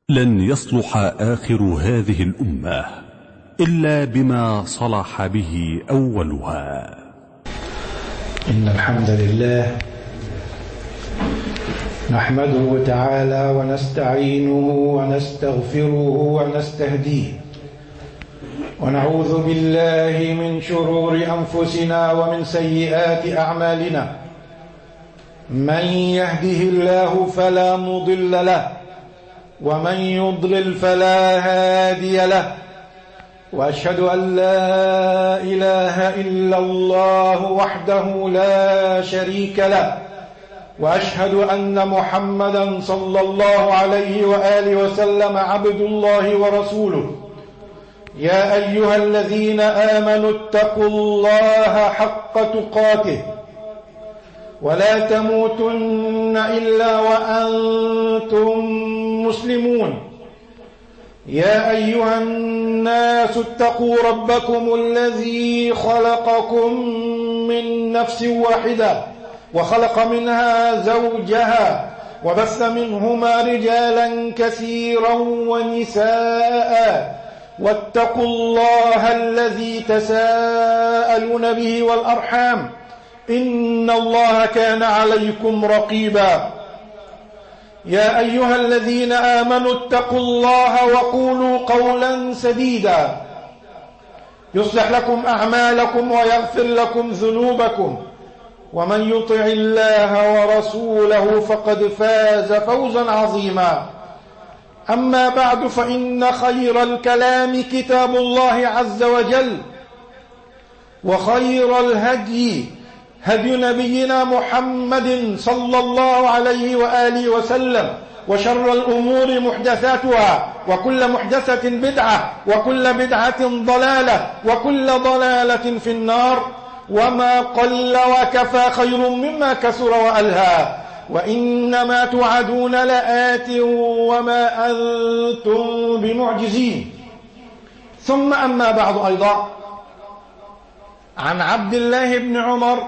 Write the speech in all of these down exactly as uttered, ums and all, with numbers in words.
لن يصلح آخر هذه الأمة إلا بما صلح به أولها. إن الحمد لله نحمده تعالى ونستعينه ونستغفره ونستهديه، ونعوذ بالله من شرور أنفسنا ومن سيئات أعمالنا. من يهده الله فلا مضل له، ومن يضلل فلا هادي له، وأشهد أن لا إله إلا الله وحده لا شريك له، وأشهد أن محمدا صلى الله عليه وآله وسلم عبد الله ورسوله. يا أيها الذين آمنوا اتقوا الله حق تقاته ولا تموتن إلا وأنتم مسلمون. يا أيها الناس اتقوا ربكم الذي خلقكم من نفس واحدة وخلق منها زوجها وبث منهما رجالا كثيرا ونساء، واتقوا الله الذي تساءلون به والأرحام، إن الله كان عليكم رقيبا. يا أيها الذين آمنوا اتقوا الله وقولوا قولا سديدا يصلح لكم أعمالكم ويغفر لكم ذنوبكم، ومن يطع الله ورسوله فقد فاز فوزا عظيما. أما بعد، فإن خير الكلام كتاب الله عز وجل، وخير الهدي هدي نبينا محمد صلى الله عليه وآله وسلم، وشر الأمور محدثاتها، وكل محدثة بدعة، وكل بدعة ضلالة، وكل ضلالة في النار. وما قل وكفى خير مما كثر وألهى، وإنما توعدون لآت وما أنتم بمعجزين. ثم أما بعد، أيضا عن عبد الله بن عمر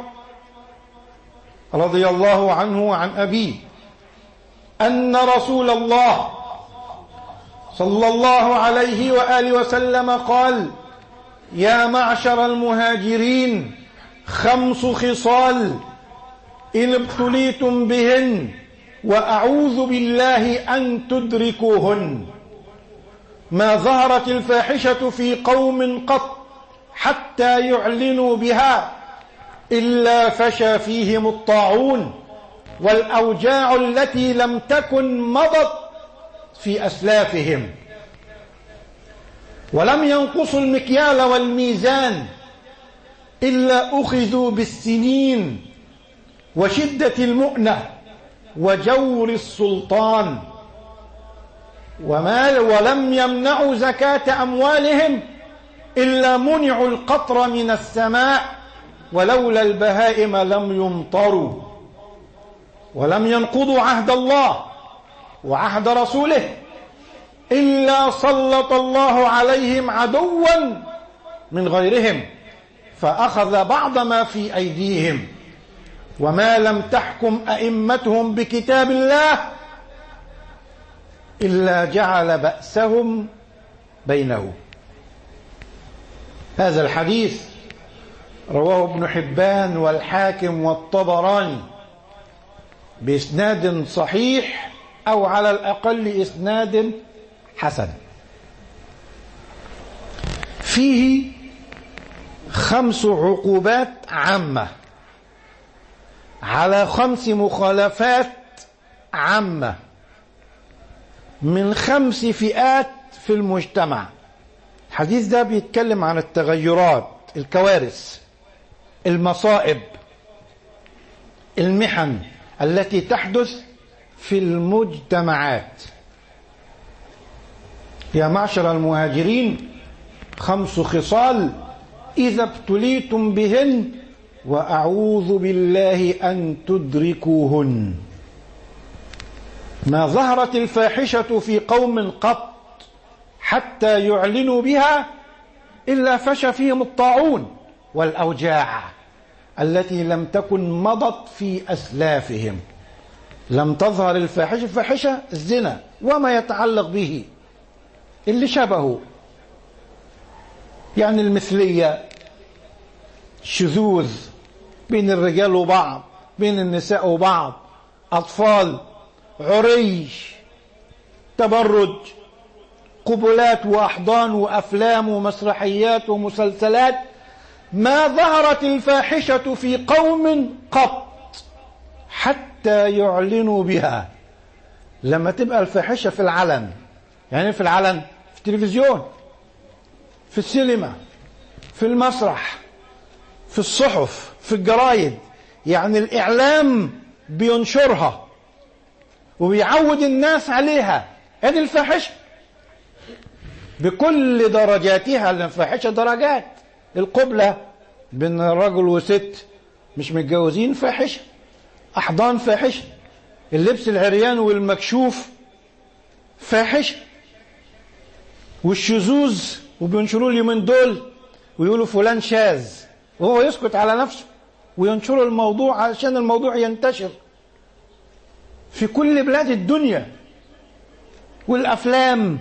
رضي الله عنه وعن أبيه أن رسول الله صلى الله عليه وآله وسلم قال: يا معشر المهاجرين، خمس خصال إن ابتليتم بهن وأعوذ بالله أن تدركوهن. ما ظهرت الفاحشة في قوم قط حتى يعلنوا بها إلا فشى فيهم الطاعون والأوجاع التي لم تكن مضت في أسلافهم، ولم ينقصوا المكيال والميزان إلا أخذوا بالسنين وشدة المؤنة وجور السلطان، وما ولم يمنعوا زكاة أموالهم إلا منعوا القطر من السماء، ولولا البهائم لم يمطروا، ولم ينقضوا عهد الله وعهد رسوله إلا سلط الله عليهم عدوا من غيرهم فأخذ بعض ما في أيديهم. وما لم تحكم أئمتهم بكتاب الله إلا جعل بأسهم بينهم. هذا الحديث رواه ابن حبان والحاكم والطبراني بإسناد صحيح، أو على الأقل إسناد حسن. فيه خمس عقوبات عامة على خمس مخالفات عامة من خمس فئات في المجتمع. الحديث ده بيتكلم عن التغيرات، الكوارث، المصائب، المحن التي تحدث في المجتمعات. يا معشر المهاجرين، خمس خصال إذا ابتليتم بهن وأعوذ بالله أن تدركوهن. ما ظهرت الفاحشة في قوم قط حتى يعلنوا بها إلا فشى فيهم الطاعون والأوجاع التي لم تكن مضت في أسلافهم. لم تظهر الفاحشة، الفاحشة الزنا وما يتعلق به اللي شبهه، يعني المثلية، شذوذ بين الرجال وبعض، بين النساء وبعض، أطفال، عري، تبرج، قبلات وأحضان وأفلام ومسرحيات ومسلسلات. ما ظهرت الفاحشة في قوم قط حتى يعلنوا بها. لما تبقى الفاحشة في العلن، يعني في العلن، في التلفزيون، في السينما، في المسرح، في الصحف، في الجرايد، يعني الإعلام بينشرها وبيعود الناس عليها. هذه الفاحشة بكل درجاتها. الفاحشة درجات. القبلة بين رجل وست مش متجوزين فاحشة، أحضان فاحشة، اللبس العريان والمكشوف فاحشة، والشذوذ وبينشروا اليومين دول ويقولوا فلان شاذ وهو يسكت على نفسه وينشروا الموضوع عشان الموضوع ينتشر في كل بلاد الدنيا. والأفلام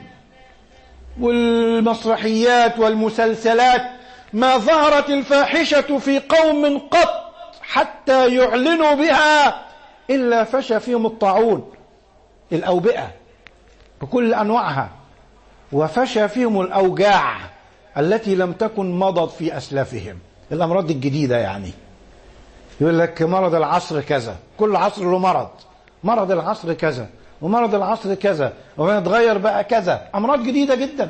والمسرحيات والمسلسلات. ما ظهرت الفاحشة في قوم قط حتى يعلنوا بها إلا فشى فيهم الطاعون، الأوبئة بكل أنواعها، وفشى فيهم الأوجاع التي لم تكن مضت في أسلافهم. الأمراض الجديدة، يعني يقول لك مرض العصر كذا، كل عصر له مرض، مرض العصر كذا ومرض العصر كذا ويتغير بقى كذا. أمراض جديدة جدا.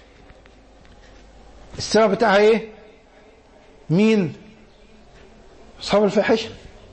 السبب بتاعها ايه؟ مين؟ أصحاب الفاحشة.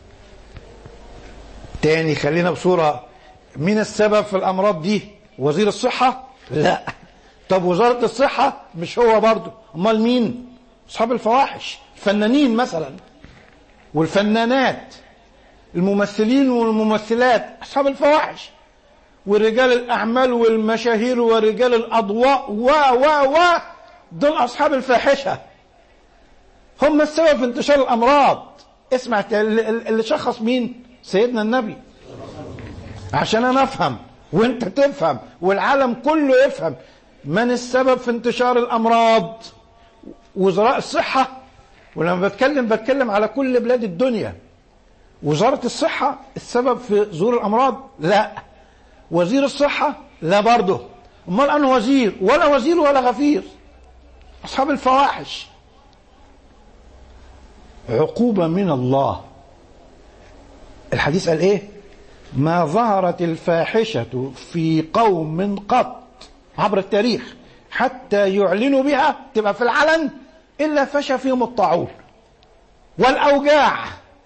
تاني خلينا بصورة، مين السبب في الأمراض دي؟ وزير الصحة؟ لا. طب وزارة الصحة مش هو برضو، امال مين؟ أصحاب الفواحش، الفنانين مثلا والفنانات، الممثلين والممثلات، أصحاب الفواحش، ورجال الأعمال والمشاهير ورجال الأضواء و و و دول أصحاب الفاحشة. هم السبب في انتشار الأمراض. اسمع، اللي شخص مين؟ سيدنا النبي، عشان أنا أفهم وأنت تفهم والعالم كله يفهم. من السبب في انتشار الأمراض؟ وزراء الصحة. ولما بتكلم بتكلم على كل بلاد الدنيا. وزارة الصحة السبب في ظهور الأمراض؟ لا. وزير الصحة؟ لا برضه. امال أنا وزير ولا وزير ولا غفير؟ أصحاب الفواحش. عقوبة من الله. الحديث قال إيه؟ ما ظهرت الفاحشة في قوم قط عبر التاريخ حتى يعلنوا بها، تبقى في العلن، إلا فشى فيهم الطاعون والأوجاع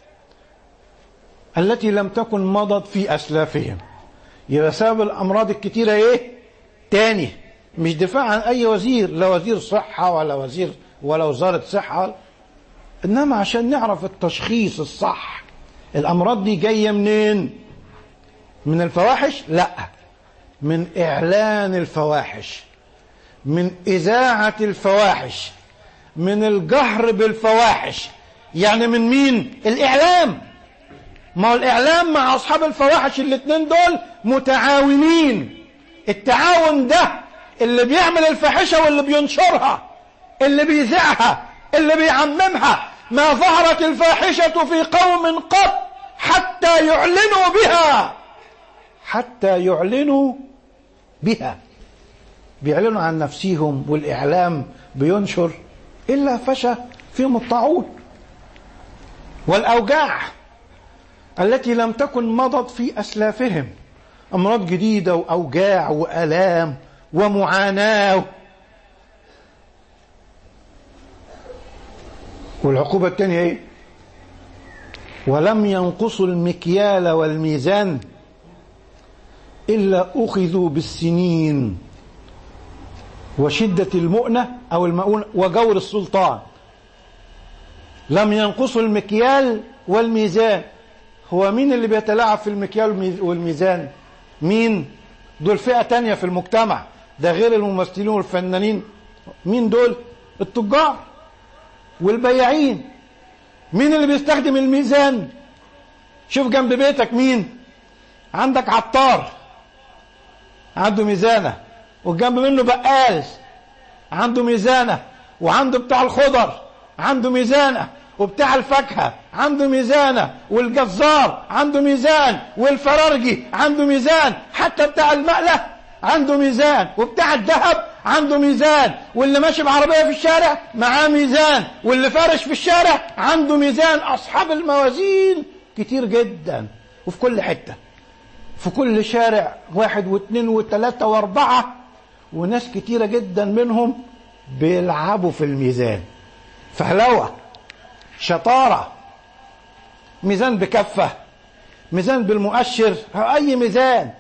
التي لم تكن مضت في أسلافهم. يبقى سبب الأمراض الكتيرة إيه؟ تاني، مش دفاع عن أي وزير، لا وزير صحة ولا وزير ولا وزارة صحة، إنما عشان نعرف التشخيص الصح. الأمراض دي جاية منين؟ من الفواحش؟ لا، من إعلان الفواحش، من إذاعة الفواحش، من الجهر بالفواحش. يعني من مين؟ الإعلام. ما هو الإعلام مع أصحاب الفواحش الاثنين دول متعاونين. التعاون ده اللي بيعمل الفاحشة واللي بينشرها، اللي بيذيعها، اللي بيعممها. ما ظهرت الفاحشة في قوم قط حتى يعلنوا بها، حتى يعلنوا بها، بيعلنوا عن نفسهم والإعلام بينشر، إلا فشى فيهم الطاعون والأوجاع التي لم تكن مضت في أسلافهم. أمراض جديدة وأوجاع وآلام ومعاناة. والعقوبة الثانية ايه؟ ولم ينقصوا المكيال والميزان إلا أخذوا بالسنين وشدة المؤنة أو المؤونة وجور السلطان. لم ينقصوا المكيال والميزان. هو مين اللي بيتلاعب في المكيال والميزان؟ مين؟ دول فئة تانية في المجتمع، ده غير الممثلين والفنانين. مين دول؟ التجار والبياعين. مين اللي بيستخدم الميزان؟ شوف جنب بيتك مين؟ عندك عطار عنده ميزانة، والجنب منه بقال عنده ميزانة، وعنده بتاع الخضر عنده ميزانة، وبتاع الفاكهة عنده ميزانة، والجزار عنده ميزان، والفرارجي عنده ميزان، حتى بتاع المقلة عنده ميزان، وبتاع الذهب عنده ميزان، واللي ماشي بعربية في الشارع معاه ميزان، واللي فارش في الشارع عنده ميزان. أصحاب الموازين كتير جدا، وفي كل حتة، في كل شارع واحد واثنين وثلاثة واربعة، وناس كتيرة جدا منهم بيلعبوا في الميزان. فهلوة، شطارة، ميزان بكفة، ميزان بالمؤشر، أي ميزان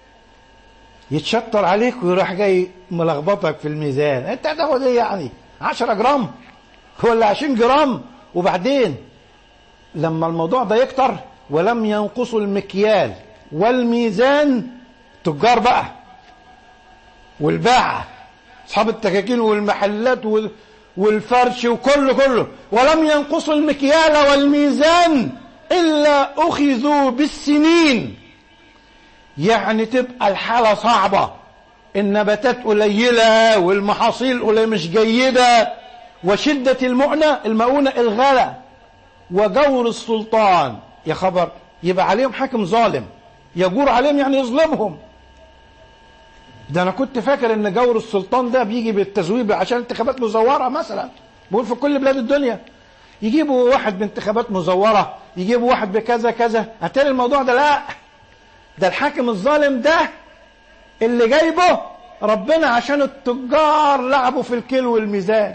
يتشطر عليك ويروح جاي ملخبطك في الميزان. انت هتاخد ايه يعني؟ عشرة جرام ولا عشرين جرام؟ وبعدين لما الموضوع ده يكتر، ولم ينقصوا المكيال والميزان، تجار بقى والباعة، اصحاب التكاكين والمحلات والفرش وكله كله، ولم ينقصوا المكيال والميزان الا اخذوا بالسنين. يعني تبقى الحالة صعبة، النباتات قليلة والمحاصيل قليلة مش جيدة، وشدة المؤنة المؤونة الغلا، وجور السلطان. يا خبر، يبقى عليهم حاكم ظالم يجور عليهم، يعني يظلمهم. ده انا كنت فاكر ان جور السلطان ده بيجي بالتزوير عشان انتخابات مزورة مثلا، بقول في كل بلاد الدنيا يجيبوا واحد بانتخابات مزورة، يجيبوا واحد بكذا كذا. هتلاقي الموضوع ده لا، ده الحاكم الظالم ده اللي جايبه ربنا عشان التجار لعبوا في الكيل والميزان.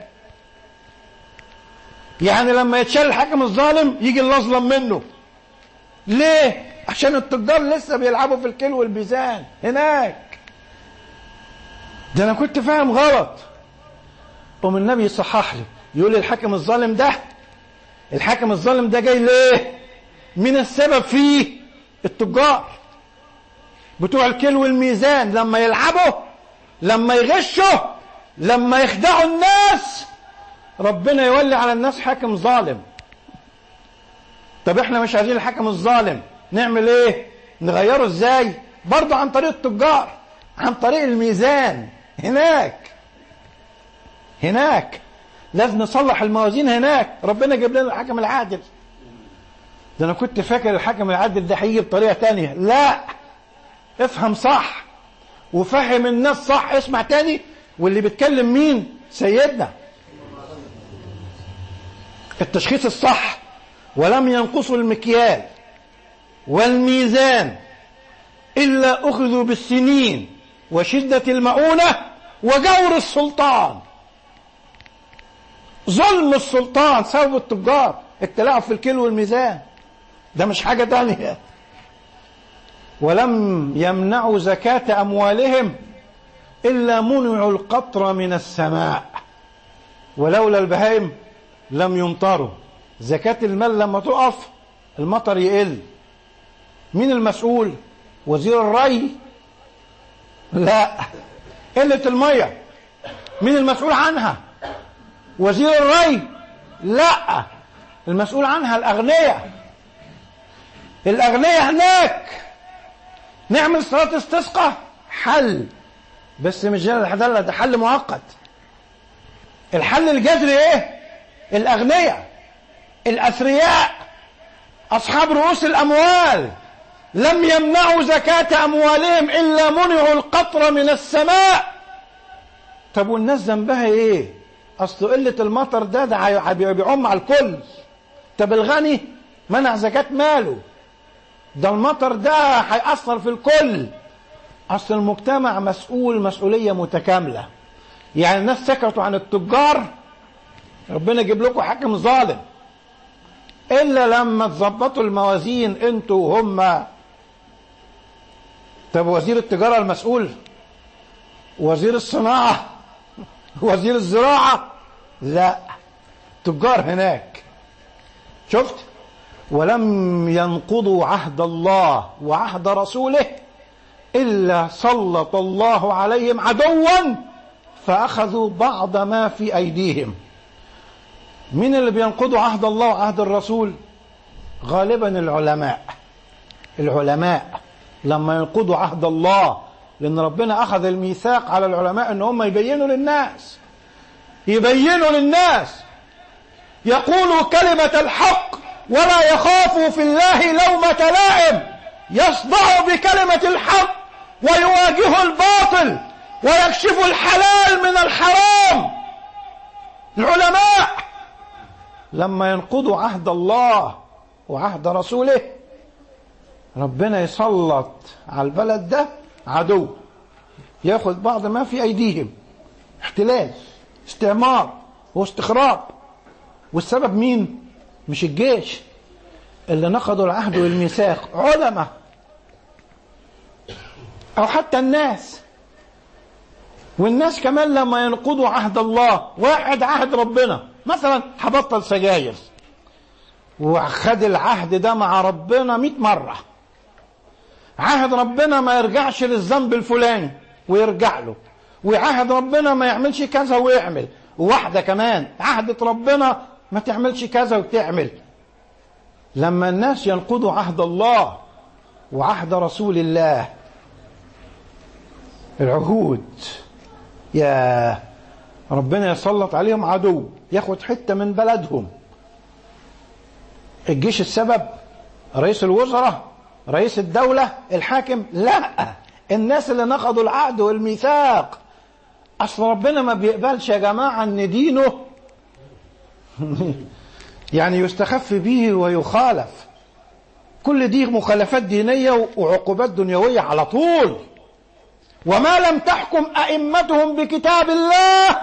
يعني لما يتشال الحاكم الظالم يجي اللي اظلم منه. ليه؟ عشان التجار لسه بيلعبوا في الكيل والميزان هناك. ده انا كنت فاهم غلط. قوم النبي يصحح لي، يقول لي الحاكم الظالم ده الحاكم الظالم ده جاي ليه؟ من السبب فيه التجار بتوع الكيل والميزان، لما يلعبوا، لما يغشوا، لما يخدعوا الناس، ربنا يولي على الناس حاكم ظالم. طب احنا مش عايزين الحاكم الظالم، نعمل ايه؟ نغيره ازاي؟ برضه عن طريق التجار، عن طريق الميزان. هناك هناك لازم نصلح الموازين هناك. ربنا جاب لنا الحكم العادل. ده انا كنت فاكر الحكم العادل ده هيجي بطريقه تانية. لا، افهم صح وفهم الناس صح. اسمع تاني، واللي بيتكلم مين؟ سيدنا. التشخيص الصح، ولم ينقصوا المكيال والميزان إلا أخذوا بالسنين وشدة المؤونة وجور السلطان. ظلم السلطان سبب التجار، التلاعب في الكيل والميزان، ده مش حاجة تانية. ولم يمنعوا زكاة أموالهم إلا منعوا القطر من السماء، ولولا البهائم لم يمطروا. زكاة المال لما تقف المطر يقل. مين المسؤول؟ وزير الري؟ لا. قلة المية مين المسؤول عنها؟ وزير الري؟ لا. المسؤول عنها الأغنياء. الأغنياء هناك. نعمل صلاة استسقاء حل، بس مش ده ده حل مؤقت. الحل الجذري ايه؟ الأغنياء الأثرياء أصحاب رؤوس الأموال لم يمنعوا زكاة أموالهم إلا منعوا القطر من السماء. طب والناس ذنبها إيه؟ أصل قلة المطر ده ده بيعم على الكل. طب الغني منع زكاة ماله، ده المطر ده هيأثر في الكل. أصل المجتمع مسؤول مسؤولية متكاملة. يعني الناس سكتوا عن التجار، ربنا يجيب لكم حاكم ظالم. إلا لما تظبطوا الموازين انتوا وهم. طب وزير التجارة المسؤول؟ وزير الصناعة؟ وزير الزراعة؟ لا، تجار هناك. شفت؟ ولم ينقضوا عهد الله وعهد رسوله إلا سلط الله عليهم عدوا فأخذوا بعض ما في أيديهم. مين اللي بينقضوا عهد الله وعهد الرسول؟ غالبا العلماء. العلماء لما ينقضوا عهد الله، لأن ربنا أخذ الميثاق على العلماء أن هم يبينوا للناس يبينوا للناس يقولوا كلمة الحق ولا يخافوا في الله لومة لائم، يصدعوا بكلمة الحق ويواجهوا الباطل ويكشفوا الحلال من الحرام. العلماء لما ينقضوا عهد الله وعهد رسوله ربنا يسلط على البلد ده عدو ياخذ بعض ما في أيديهم، احتلال، استعمار واستخراب. والسبب مين؟ مش الجيش اللي نقضوا العهد والميثاق، علماء أو حتى الناس. والناس كمان لما ينقضوا عهد الله، واحد عهد ربنا مثلا هبطل سجاير وخد العهد ده مع ربنا مئة مرة، عهد ربنا ما يرجعش للذنب الفلاني ويرجع له، وعهد ربنا ما يعملش كذا ويعمل، وواحدة كمان عهدة ربنا ما تعملش كذا وتعمل. لما الناس ينقضوا عهد الله وعهد رسول الله العهود، يا ربنا يسلط عليهم عدو ياخد حتة من بلدهم. الجيش السبب؟ رئيس الوزراء؟ رئيس الدولة؟ الحاكم؟ لا، الناس اللي نقضوا العهد والميثاق. أصل ربنا ما بيقبلش يا جماعة أن دينه يعني يستخف به ويخالف. كل دي مخالفات دينية وعقوبات دنيوية على طول. وما لم تحكم أئمتهم بكتاب الله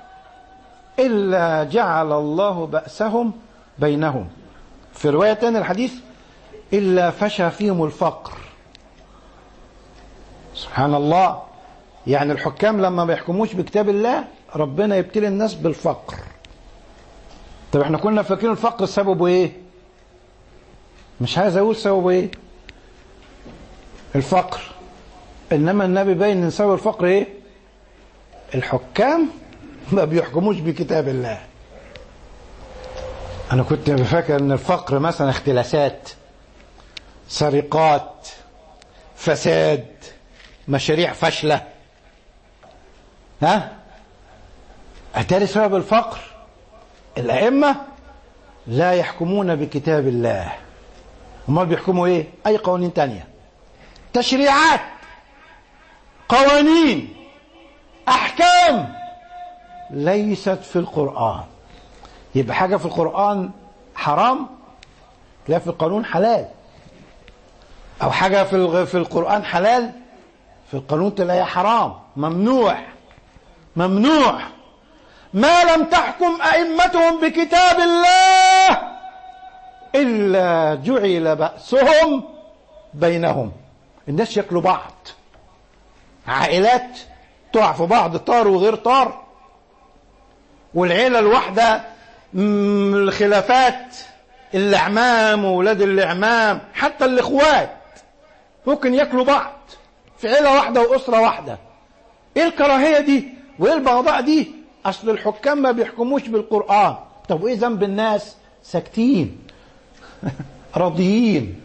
إلا جعل الله بأسهم بينهم. في رواية تانية الحديث إلا فشى فيهم الفقر. سبحان الله، يعني الحكام لما ما يحكموش بكتاب الله ربنا يبتلي الناس بالفقر. طب احنا كنا فاكرين الفقر سببه ايه؟ مش عايز اقول سببه ايه الفقر، انما النبي باين ان سبب الفقر ايه؟ الحكام ما بيحكموش بكتاب الله. انا كنت بفكر ان الفقر مثلا اختلاسات، سرقات، فساد، مشاريع فاشله. ها اتاري سبب الفقر الائمه لا يحكمون بكتاب الله. امال بيحكموا ايه؟ اي قوانين تانية، تشريعات، قوانين، احكام ليست في القرآن. يبقى حاجة في القرآن حرام لا في القانون حلال، او حاجة في في القرآن حلال في القانون تلاقيها حرام، ممنوع ممنوع. ما لم تحكم أئمتهم بكتاب الله إلا جعل بأسهم بينهم. الناس ياكلوا بعض، عائلات تقع في بعض، طار وغير طار، والعيلة الواحدة الخلافات، الأعمام وولاد الأعمام حتى الإخوات ممكن ياكلوا بعض في عيلة واحدة وأسرة واحدة. إيه الكراهية دي وإيه البغضاء دي؟ أصل الحكام ما بيحكموش بالقرآن. طب وإيه ذنب الناس؟ ساكتين راضيين،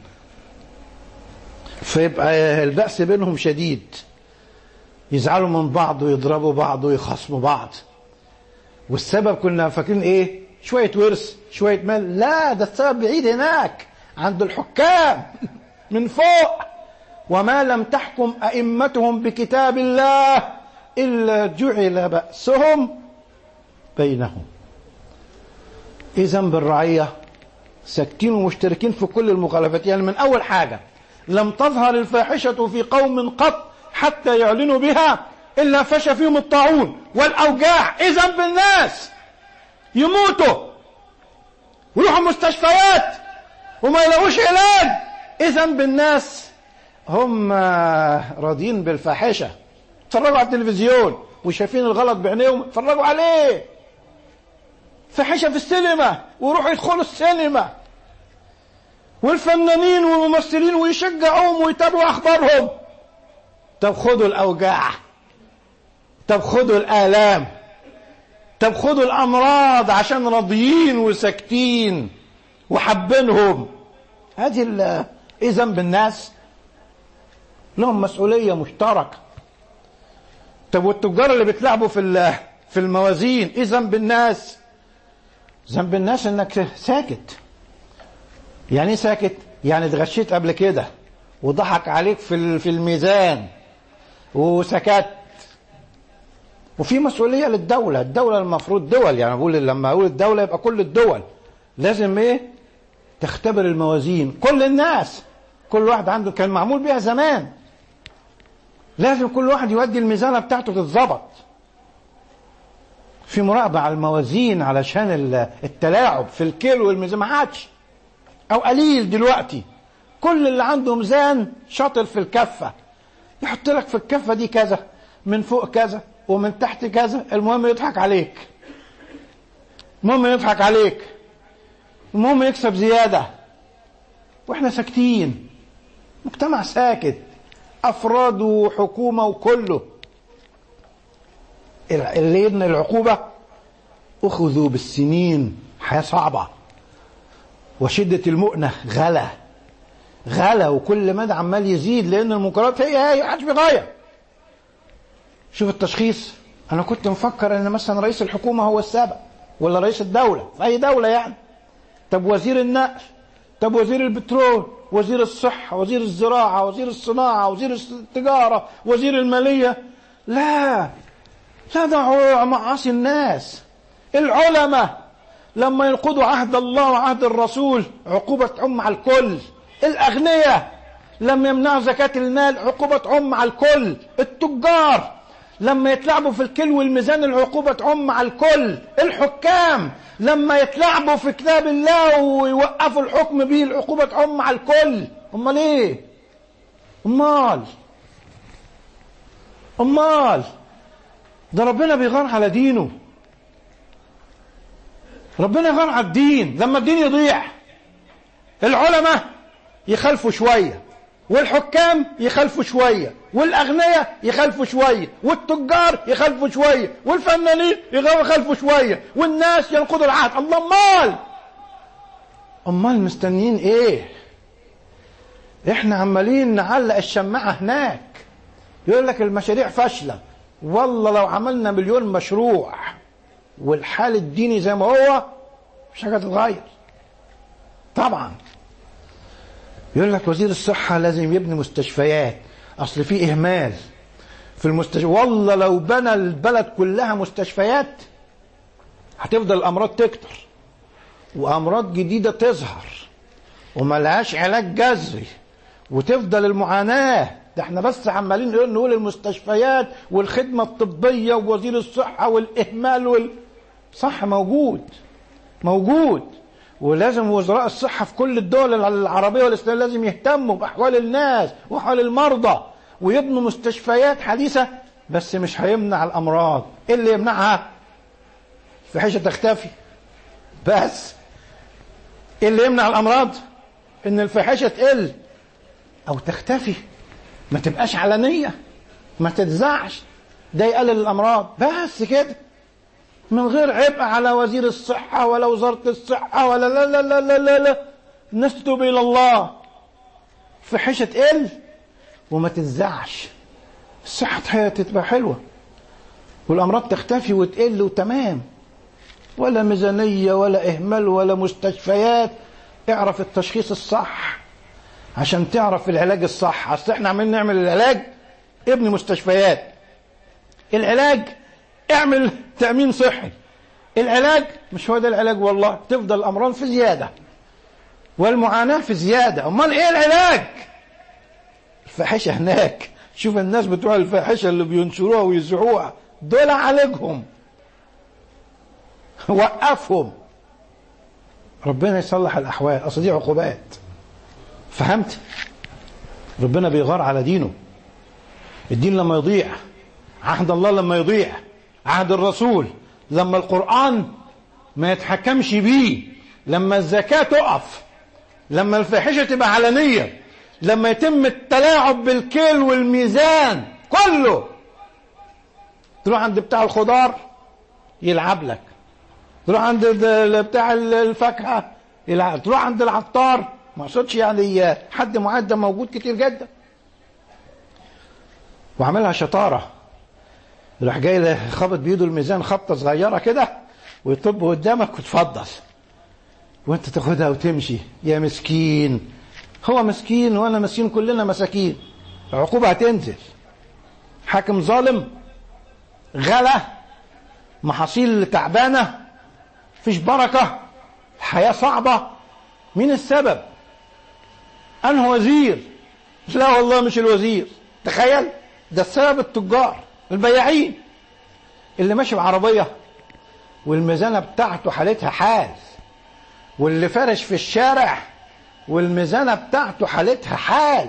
فيبقى البأس بينهم شديد، يزعلوا من بعض ويضربوا بعض ويخصموا بعض. والسبب كنا فاكرين ايه؟ شوية ورث، شوية مال. لا، ده السبب بعيد هناك عند الحكام من فوق. وما لم تحكم أئمتهم بكتاب الله إلا جعل بأسهم بينهم. ايه ذنب الرعية؟ ساكتين ومشتركين في كل المخالفات. يعني من أول حاجة لم تظهر الفاحشة في قوم قط حتى يعلنوا بها إلا فشى فيهم الطاعون والأوجاع. إيه ذنب الناس؟ يموتوا ويروحوا مستشفيات وما يلاقوش علاج. إيه ذنب الناس؟ هم راضين بالفاحشة، اتفرجوا على التلفزيون وشايفين الغلط بعينيهم اتفرجوا عليه. فاحشة في السينما ويروحوا يدخلوا السينما، والفنانين والممثلين ويشجعوهم ويتابعوا أخبارهم. طب خدوا الأوجاع، طب خدوا الآلام، طب خدوا الأمراض عشان راضيين وساكتين وحبينهم. هذه ايه ذنب الناس؟ لهم مسؤولية مشتركة. طب والتجار اللي بيتلعبوا في في الموازين، ايه ذنب الناس؟ ذنب الناس انك ساكت. يعني ايه ساكت؟ يعني اتغشيت قبل كده وضحك عليك في في الميزان وسكت. وفي مسؤوليه للدوله، الدوله المفروض دول، يعني بقول لما اقول الدوله يبقى كل الدول لازم ايه؟ تختبر الموازين، كل الناس، كل واحد عنده، كان معمول بيها زمان، لازم كل واحد يودي الميزانه بتاعته تتظبط. في مراقبه على الموازين علشان التلاعب في الكيلو والميزان ما عادش، او قليل دلوقتي. كل اللي عنده ميزان شاطر في الكفه، يحط لك في الكفه دي كذا، من فوق كذا، ومن تحت كذا، المهم يضحك عليك، المهم يضحك عليك، المهم يكسب زياده، واحنا ساكتين، مجتمع ساكت، افراد وحكومه وكله. اللي يبنى العقوبه اخذوا بالسنين، حياه صعبه، وشده المؤنه غلا غلا، وكل مدى عمال يزيد، لان المنكرات هي هي محدش بيغير. شوف التشخيص، انا كنت مفكر ان مثلا رئيس الحكومه هو السبب، ولا رئيس الدوله في اي دوله يعني. طب وزير النقل، طب وزير البترول، وزير الصحه، وزير الزراعه، وزير الصناعه، وزير التجاره، وزير الماليه. لا لا، ده معاصي الناس. العلماء لما ينقضوا عهد الله وعهد الرسول عقوبه تعم على الكل. الاغنياء لما يمنعوا زكاه المال عقوبه تعم على الكل. التجار لما يتلعبوا في الكيلو والميزان العقوبة تعم على الكل. الحكام لما يتلعبوا في كتاب الله ويوقفوا الحكم به العقوبة تعم على الكل. امال ايه؟ امال امال ده ربنا بيغار على دينه، ربنا يغار على الدين. لما الدين يضيع العلماء يخالفوا شوية، والحكام يخالفوا شوية، والأغنياء يخالفوا شوية، والتجار يخالفوا شوية، والفنانين يخالفوا شوية، والناس ينقضوا العهد. الله، امال امال مستنيين ايه؟ احنا عمالين نعلق الشماعة هناك، يقول لك المشاريع فاشلة. والله لو عملنا مليون مشروع والحال الديني زي ما هو مش حاجة تتغير طبعا. يقول لك وزير الصحة لازم يبني مستشفيات، اصل في اهمال في المستشفى. والله لو بنى البلد كلها مستشفيات هتفضل الامراض تكتر وامراض جديدة تظهر وملهاش علاج جذري، وتفضل المعاناة. ده احنا بس عمالين نقول المستشفيات والخدمة الطبية ووزير الصحة والاهمال وال... صح، موجود موجود، ولازم وزراء الصحة في كل الدول العربية والإسلامية لازم يهتموا بأحوال الناس وأحوال المرضى ويبنوا مستشفيات حديثة، بس مش هيمنع الأمراض. إيه اللي يمنعها؟ الفاحشة تختفي بس. إيه اللي يمنع الأمراض؟ إن الفاحشة تقل أو تختفي، ما تبقاش علنية، ما تتذاعش، ده يقلل الأمراض بس كده، من غير عبء على وزير الصحة ولا وزارة الصحة ولا لا لا لا لا لا, لا. الناس تتوب إلى الله، فحشة تقل وما تتذاعش، الصحة تبقى حلوة والأمراض تختفي وتقل وتمام، ولا ميزانية ولا إهمال ولا مستشفيات. اعرف التشخيص الصح عشان تعرف العلاج الصح. أصل احنا عمالين نعمل العلاج، ابني مستشفيات. العلاج اعمل تأمين صحي. العلاج مش هو ده العلاج، والله تفضل الأمراض في زيادة والمعاناة في زيادة. أمال إيه العلاج؟ الفاحشة هناك. شوف الناس بتوع الفاحشة اللي بينشروها ويزعوها، دول عالجهم، وقفهم، ربنا يصلح الأحوال. أصل دي عقوبات، فهمت؟ ربنا بيغار على دينه. الدين لما يضيع، عهد الله لما يضيع، عهد الرسول، لما القرآن ما يتحكمش بيه، لما الزكاة تقف، لما الفاحشة تبقى علنية، لما يتم التلاعب بالكيل والميزان كله. تروح عند بتاع الخضار يلعب لك، تروح عند بتاع الفاكهة يلعب، تروح عند العطار، ما اقصدش يعني حد معين، ده موجود كتير جدا وعملها شطارة. يروح جاي خابط بيده الميزان خبطة صغيرة كده ويطب قدامك وتفضل وانت تاخدها وتمشي. يا مسكين، هو مسكين وانا مسكين، كلنا مساكين. العقوبة هتنزل. حاكم ظالم، غلا، محاصيل تعبانة، فيش بركة، الحياة صعبة. مين السبب؟ أنه وزير؟ لا والله مش الوزير. تخيل، ده السبب التجار البياعين اللي ماشي بعربية والميزانة بتاعته حالتها حال، واللي فرش في الشارع والميزانة بتاعته حالتها حال،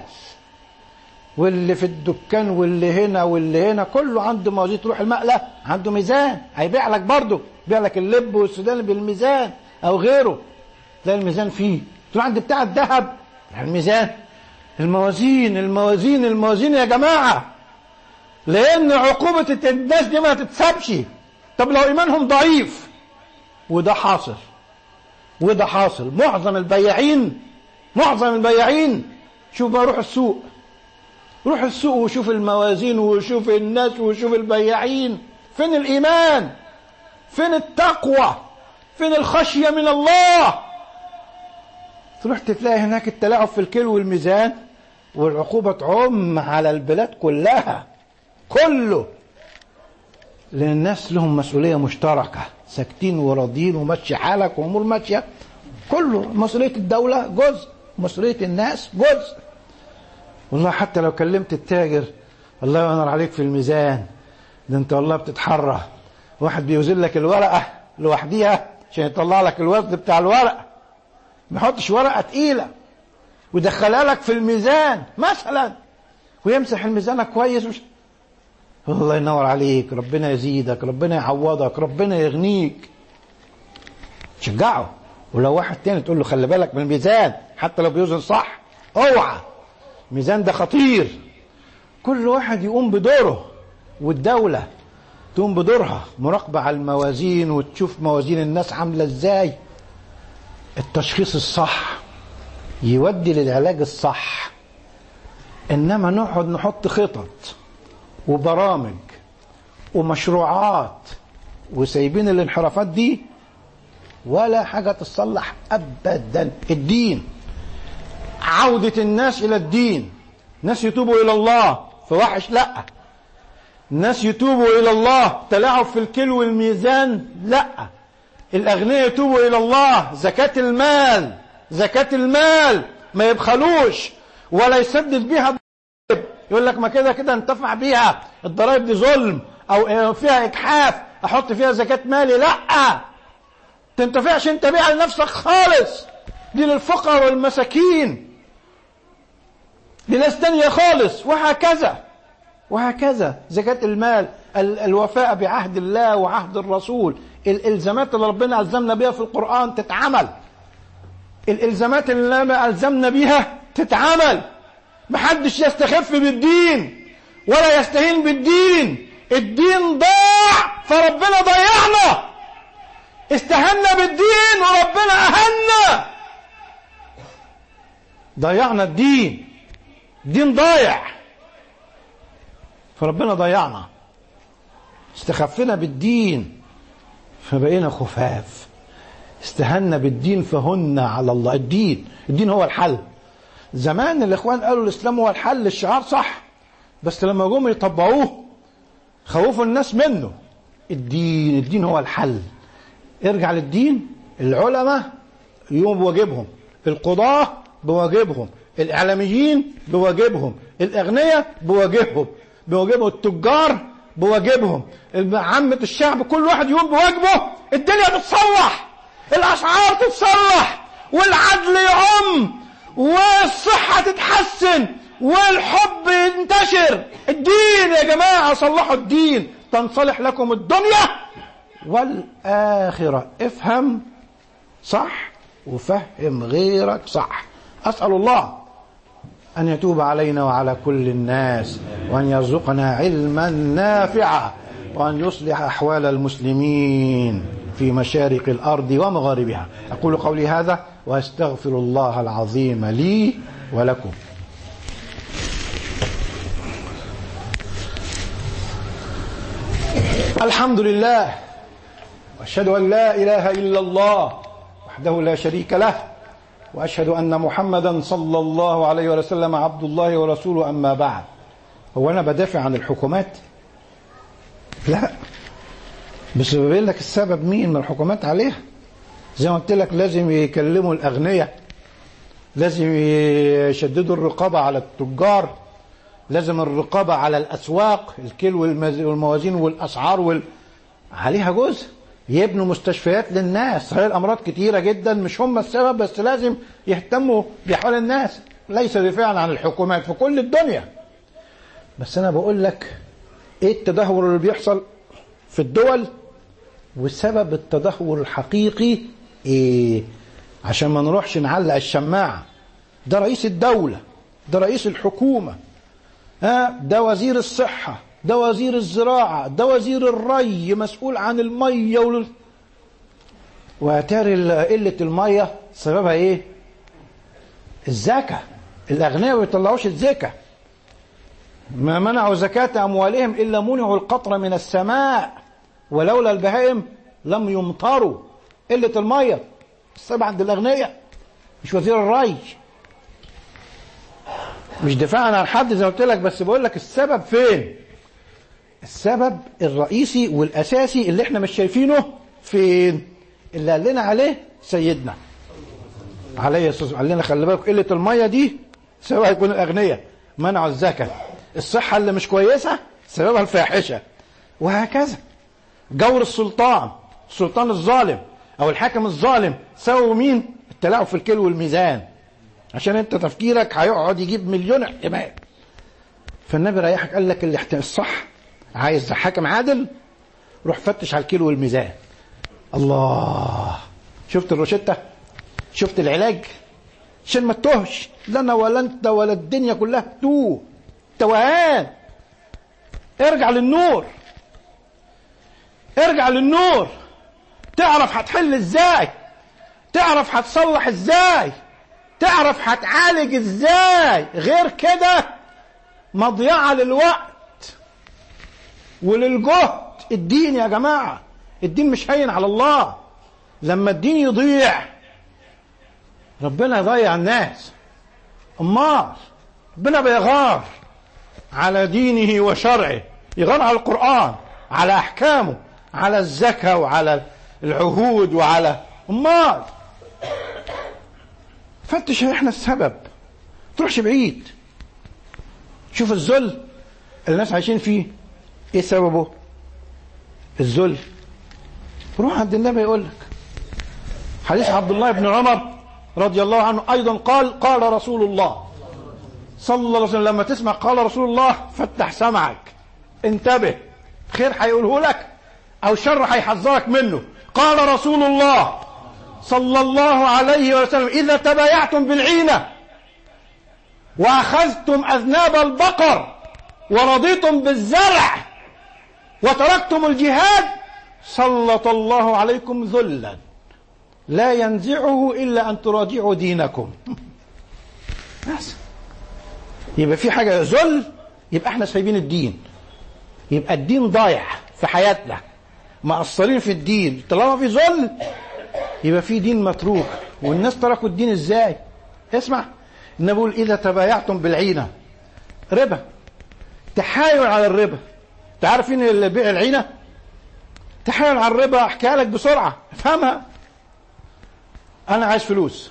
واللي في الدكان واللي هنا واللي هنا كله عنده موازين. تروح المقلة عنده ميزان، هيبيع لك برضه، بيع لك اللب والسوداني بالميزان او غيره، تلاقي الميزان فيه. تروح عند بتاع الذهب الميزان. الموازين الموازين الموازين يا جماعة، لان عقوبة الناس دي ما تتسابش. طب لو ايمانهم ضعيف، وده حاصل وده حاصل. معظم البياعين معظم البياعين شوف بقى، روح السوق روح السوق وشوف الموازين وشوف الناس وشوف البياعين. فين الإيمان؟ فين التقوى؟ فين الخشية من الله؟ تروح تلاقي هناك التلاعب في الكيلو والميزان، والعقوبة تعم على البلاد كلها كله، لأن الناس لهم مسؤولية مشتركة، ساكتين وراضين وماشي حالك وأمور ماشية. كله مسؤولية الدولة جزء، مسؤولية الناس جزء. والله حتى لو كلمت التاجر، الله ينور عليك في الميزان ده، انت والله بتتحرى. واحد بيوزن لك الورقة لوحديها عشان يطلع لك الوزن بتاع الورقة، ما يحطش ورقة تقيلة ويدخلها لك في الميزان مثلا، ويمسح الميزانة كويس وش... الله ينور عليك، ربنا يزيدك، ربنا يعوضك، ربنا يغنيك. تشجعه. ولو واحد تاني تقول له خلي بالك من الميزان حتى لو بيوزن صح، اوعى، الميزان ده خطير. كل واحد يقوم بدوره، والدولة تقوم بدورها، مراقبة على الموازين وتشوف موازين الناس عاملة ازاي. التشخيص الصح يودي للعلاج الصح. انما نقعد نحط خطط وبرامج ومشروعات وسايبين الانحرافات دي، ولا حاجة تصلح ابدا. الدين، عودة الناس الى الدين، ناس يتوبوا الى الله فوحش، لا، الناس يتوبوا الى الله. تلاعب في الكيلو والميزان، لا، الاغنياء يتوبوا الى الله. زكاة المال، زكاة المال ما يبخلوش ولا يسدد بيها الضرائب. يقول لك ما كده كده انتفع بيها، الضرائب دي ظلم او فيها اجحاف، احط فيها زكاة مالي. لا، تنتفعش انت بيها لنفسك خالص، دي للفقراء والمساكين، دي ناس تانية خالص. وهكذا وهكذا زكاة المال، الوفاء بعهد الله وعهد الرسول، الالزامات اللي ربنا الزمنا بها في القرآن تتعمل، الالزامات اللي ما الزمنا بها تتعمل. محدش يستخف بالدين ولا يستهين بالدين. الدين ضاع فربنا ضيعنا، استهنا بالدين وربنا اهنا، ضيعنا الدين، الدين ضايع فربنا ضيعنا. استخفنا بالدين فبقينا خفاف، استهنا بالدين فهن على الله. الدين الدين هو الحل. زمان الاخوان قالوا الاسلام هو الحل، الشعار صح، بس لما جم يطبقوه خوفوا الناس منه. الدين الدين هو الحل. ارجع للدين. العلماء يقوموا بواجبهم، القضاة بواجبهم، الاعلاميين بواجبهم، الاغنياء بواجبهم بواجبهم التجار بواجبهم، عامة الشعب، كل واحد يقوم بواجبه. الدنيا تتصلح، الاسعار تتصلح، والعدل يعم، والصحة تتحسن، والحب ينتشر. الدين يا جماعة، صلحوا الدين تنصلح لكم الدنيا والآخرة. افهم صح وفهم غيرك صح. أسأل الله أن يتوب علينا وعلى كل الناس، وأن يرزقنا علما نافعا، وأن يصلح أحوال المسلمين في مشارق الأرض ومغاربها. أقول قولي هذا وأستغفر الله العظيم لي ولكم. الحمد لله، وأشهد أن لا إله إلا الله وحده لا شريك له، وأشهد أن محمدا صلى الله عليه وسلم عبد الله ورسوله. أما بعد، هو أنا بدافع عن الحكومات؟ لا، بس بقول لك السبب مين من الحكومات عليها. زي ما قلت لك لازم يكلموا الأغنياء، لازم يشددوا الرقابة على التجار، لازم الرقابة على الأسواق، الكيل والموازين والأسعار وال... عليها جزء. يبنوا مستشفيات للناس. هي الأمراض كتيرة جدا، مش هم السبب، بس لازم يهتموا بأحوال الناس، ليس دفاعا عن الحكومات في كل الدنيا. بس أنا بقول لك إيه التدهور اللي بيحصل في الدول، وسبب التدهور الحقيقي إيه، عشان ما نروحش نعلق الشماعة. ده رئيس الدولة، ده رئيس الحكومة، ها، ده وزير الصحة، ده وزير الزراعة، ده وزير الري، مسؤول عن المية وال... وهتاري قلة المية سببها ايه؟ الزكاة. الأغنياء ما بيطلعوش الزكاة. ما منعوا زكاة أموالهم إلا منعوا القطر من السماء، ولولا البهائم لم يمطروا. قلة المية السبب عند الأغنياء، مش وزير الري. مش دفاعا عن حد زي ما قلت لك، بس بقول لك السبب فين. السبب الرئيسي والأساسي اللي احنا مش شايفينه فين؟ اللي قال لنا عليه سيدنا عليه الصلاة والسلام. قال لنا خلي بالك قلة المية دي سببها يكون الأغنياء، منعوا الزكاة. الصحة اللي مش كويسة سببها الفاحشة، وهكذا. جور السلطان، السلطان الظالم أو الحاكم الظالم، سببه مين؟ التلاعب في الكيل والميزان، عشان انت تفكيرك هيقعد يجيب مليون احتمال. فالنبي ريحك، قال لك اللي الصح، عايز حاكم عادل، روح فتش على الكيلو والميزان. الله، شفت الروشتة؟ شفت العلاج؟ عشان ما تتوهش، لا انا ولا انت ولا الدنيا كلها توه، توهان. ارجع للنور، ارجع للنور، تعرف هتحل ازاي، تعرف هتصلح ازاي، تعرف هتعالج ازاي. غير كده مضيعة للوقت وللجهد. الدين يا جماعة، الدين مش هين على الله. لما الدين يضيع ربنا يضيع الناس. امال ربنا بيغار على دينه وشرعه، يغار على القرآن، على احكامه، على الزكاة وعلى العهود وعلى امال. فتش احنا السبب، تروحش بعيد. شوف الذل اللي الناس عايشين فيه، ايه سببه؟ الذل. روح عند النبي يقول لك. حديث عبد الله بن عمر رضي الله عنه ايضا قال قال رسول الله صلى الله عليه وسلم. لما تسمع قال رسول الله فتح سمعك، انتبه، خير هيقوله لك او شر هيحذرك منه. قال رسول الله صلى الله عليه وسلم: إذا تبايعتم بالعينة وأخذتم أذناب البقر ورضيتم بالزرع وتركتم الجهاد سلط الله عليكم ذلا لا ينزعه إلا أن تراجعوا دينكم. بس يبقى في حاجة ذل، يبقى احنا سايبين الدين، يبقى الدين ضايع في حياتنا، مقصرين في الدين. طالما في ذل يبقى في دين متروك. والناس تركوا الدين ازاي؟ اسمع، النبي بيقول: اذا تبايعتم بالعينه، ربا، تحايل على الربا. تعرفين اللي بيع العينه؟ تحايل على الربا. احكيها لك بسرعه افهمها. انا عايز فلوس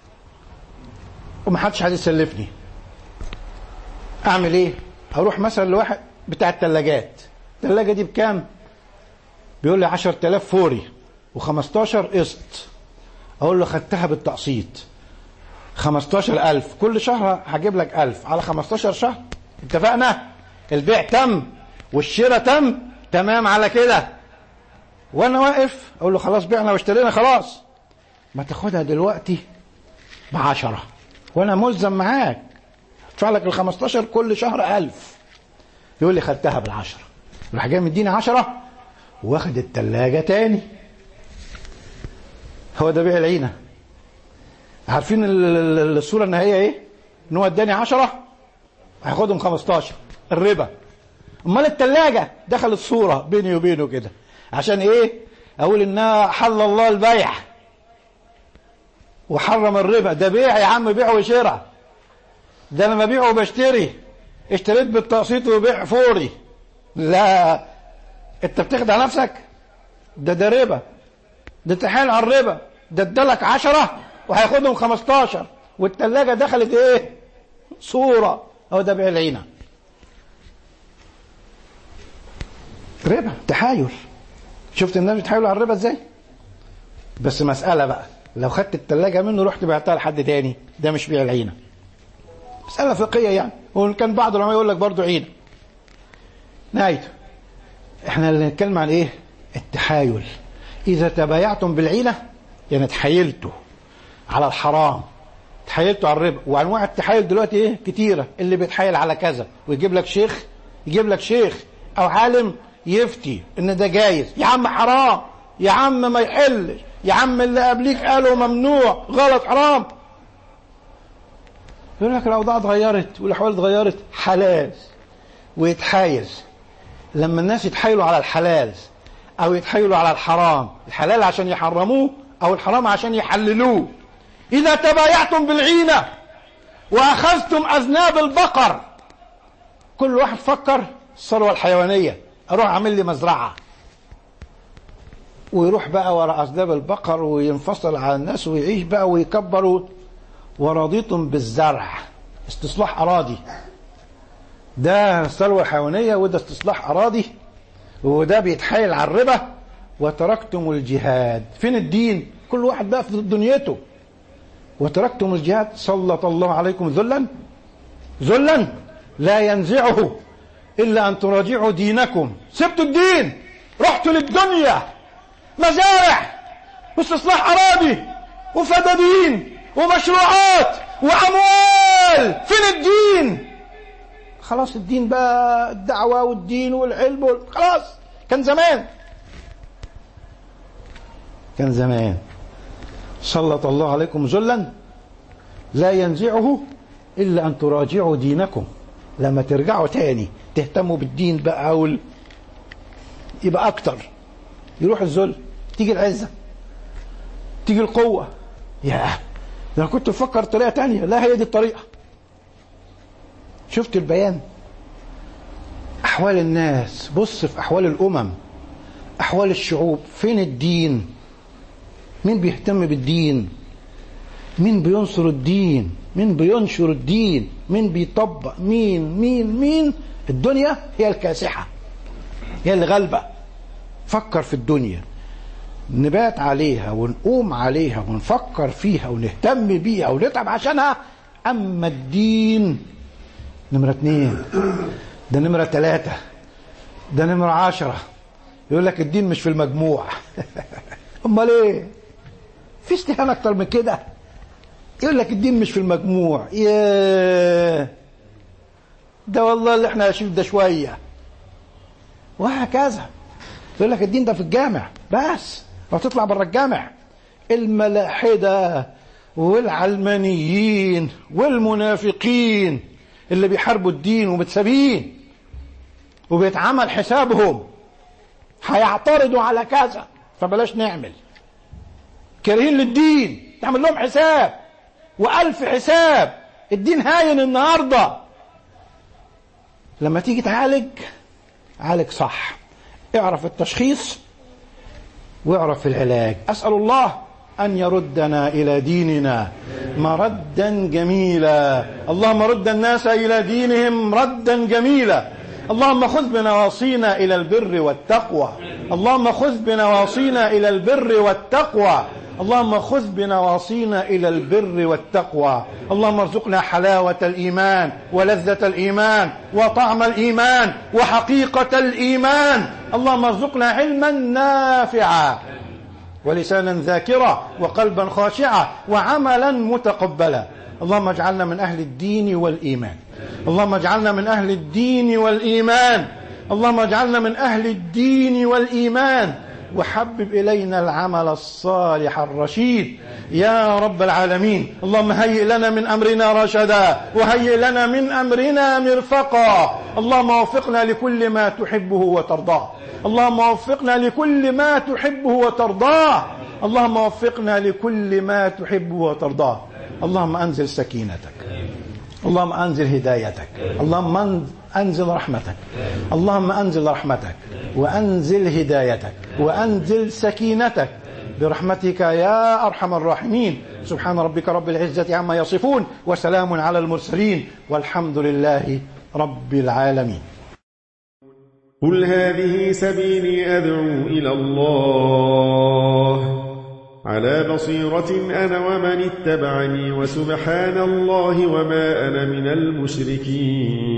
ومحدش عايز يسلفني، اعمل ايه؟ اروح مثلا لواحد بتاع الثلاجات. الثلاجه دي بكام؟ بيقول لي عشرة آلاف فوري وخمستاشر قسط. اقول له خدتها بالتقسيط خمستاشر ألف، كل شهر هجيب لك ألف على خمستاشر شهر. اتفقنا؟ البيع تم والشراء تم، تمام على كده. وانا واقف اقول له خلاص بعنا واشترينا خلاص، ما تاخدها دلوقتي بعشرة وانا ملزم معاك ادفع لك الخمستاشر كل شهر ألف. يقول لي خدتها بالعشرة، راح جاي مديني عشرة واخد التلاجة تاني. هو ده بيع العينة. عارفين الصورة النهائية ايه؟ ان هو اداني عشرة هياخدهم خمستاشر، الربا. امال التلاجة دخلت صورة بيني وبينه كده عشان ايه؟ اقول انها حل الله البيع وحرم الربا. ده بيع يا عم، بيع وشراء. ده انا ببيع وبشتري، اشتريت بالتقسيط وبيع فوري. لا، انت بتخدع نفسك. ده ده ربا، ده تحايل على الربا. ده ادالك عشرة وهياخدهم خمستاشر، والتلاجة دخلت ايه؟ صورة. اهو ده بيع العينة، ربا، تحايل. شفت الناس بتحايلوا على الربا ازاي؟ بس مسألة بقى، لو خدت التلاجة منه رحت بعتها لحد تاني، ده مش بيع العينة. مسألة فقهية يعني، وإن كان بعض العلماء يقول لك برضه عينة. نهايته احنا اللي نتكلم عن ايه؟ التحايل. إذا تبايعتم بالعينة يعني تحايلتوا على الحرام، تحايلتوا على الربا. وأنواع التحايل دلوقتي ايه؟ كتيرة. اللي بيتحايل على كذا ويجيب لك شيخ، يجيب لك شيخ أو عالم يفتي إن ده جايز. يا عم حرام، يا عم ما يحلش، يا عم اللي قبليك قالوا ممنوع، غلط، حرام. يقول لك الأوضاع اتغيرت والأحوال اتغيرت، حلال. ويتحايل. لما الناس يتحايلوا على الحلال أو يتحايلوا على الحرام، الحلال عشان يحرموه أو الحرام عشان يحللوه. إذا تبايعتم بالعينة وأخذتم أذناب البقر، كل واحد فكر الثروة الحيوانية، أروح أعمل لي مزرعة، ويروح بقى وراء أذناب البقر وينفصل على الناس ويعيش بقى ويكبروا. ورضيتم بالزرع، استصلاح أراضي. ده الثروة الحيوانية وده استصلاح أراضي، وده بيتحايل على الربا. وتركتم الجهاد، فين الدين؟ كل واحد بقى في دنيته. وتركتم الجهاد سلط الله عليكم ذلا ذلا لا ينزعه إلا أن تراجعوا دينكم. سبتوا الدين، رحتوا للدنيا، مزارع واستصلاح أراضي وفدادين ومشروعات وأموال. فين الدين؟ خلاص الدين بقى الدعوة والدين والعلم، خلاص. كان زمان كان زمان سلط الله عليكم ذلا لا ينزعه إلا أن تراجعوا دينكم. لما ترجعوا تاني تهتموا بالدين بقى وال... يبقى أكتر، يروح الذل، تيجي العزة، تيجي القوة. يا ده أنا كنت بفكر طريقة تانية، لا هي دي الطريقة. شفت البيان؟ أحوال الناس، بص في أحوال الأمم، أحوال الشعوب. فين الدين؟ مين بيهتم بالدين؟ مين بينصر الدين؟ مين بينشر الدين؟ مين بيطبق؟ مين مين مين الدنيا هي الكاسحة، هي اللي غالبة. فكر في الدنيا، نبات عليها ونقوم عليها ونفكر فيها ونهتم بيها ونتعب عشانها. أما الدين نمرة اتنين، ده نمرة تلاتة، ده نمرة عشرة. يقول لك الدين مش في المجموع. امال ايه؟ في استهانة اكتر من كده؟ يقول لك الدين مش في المجموع. ياه، ده والله اللي احنا عايشين ده شوية. وهكذا يقول لك الدين ده في الجامع بس، لو تطلع بره الجامع الملاحدة والعلمانيين والمنافقين اللي بيحاربوا الدين ومتسابين وبيتعمل حسابهم هيعترضوا على كذا، فبلاش نعمل. كارهين للدين، تعمل لهم حساب وألف حساب. الدين هاين النهاردة. لما تيجي تعالج، عالج صح، اعرف التشخيص واعرف العلاج. أسأل الله أن يردنا إلى ديننا مردا جميلا. اللهم رد الناس إلى دينهم ردا جميلا. اللهم خذ بنواصينا إلى البر والتقوى. اللهم خذ بنواصينا إلى البر والتقوى. اللهم خذ بنواصينا إلى البر والتقوى. اللهم ارزقنا حلاوة الإيمان ولذة الإيمان وطعم الإيمان وحقيقة الإيمان. اللهم ارزقنا علما نافعا ولسانا ذاكرا وقلبا خاشعا وعملا متقبلا. اللهم اجعلنا من أهل الدين والإيمان. اللهم اجعلنا من أهل الدين والإيمان. اللهم اجعلنا من أهل الدين والإيمان. وحبب إلينا العمل الصالح الرشيد يا رب العالمين. اللهم هيئ لنا من أمرنا رشدا وهيئ لنا من أمرنا مرفقا. اللهم وفقنا لكل ما تحبه وترضاه. اللهم وفقنا لكل ما تحبه وترضاه. اللهم وفقنا لكل ما تحبه وترضاه. اللهم أنزل سكينتك، اللهم أنزل هدايتك، اللهم أنزل رحمتك، اللهم أنزل رحمتك وأنزل هدايتك وأنزل سكينتك برحمتك يا أرحم الراحمين. سبحان ربك رب العزة عما يصفون وسلام على المرسلين والحمد لله رب العالمين. قل هذه سبيلي أدعو إلى الله على بصيرة أنا ومن اتبعني وسبحان الله وما أنا من المشركين.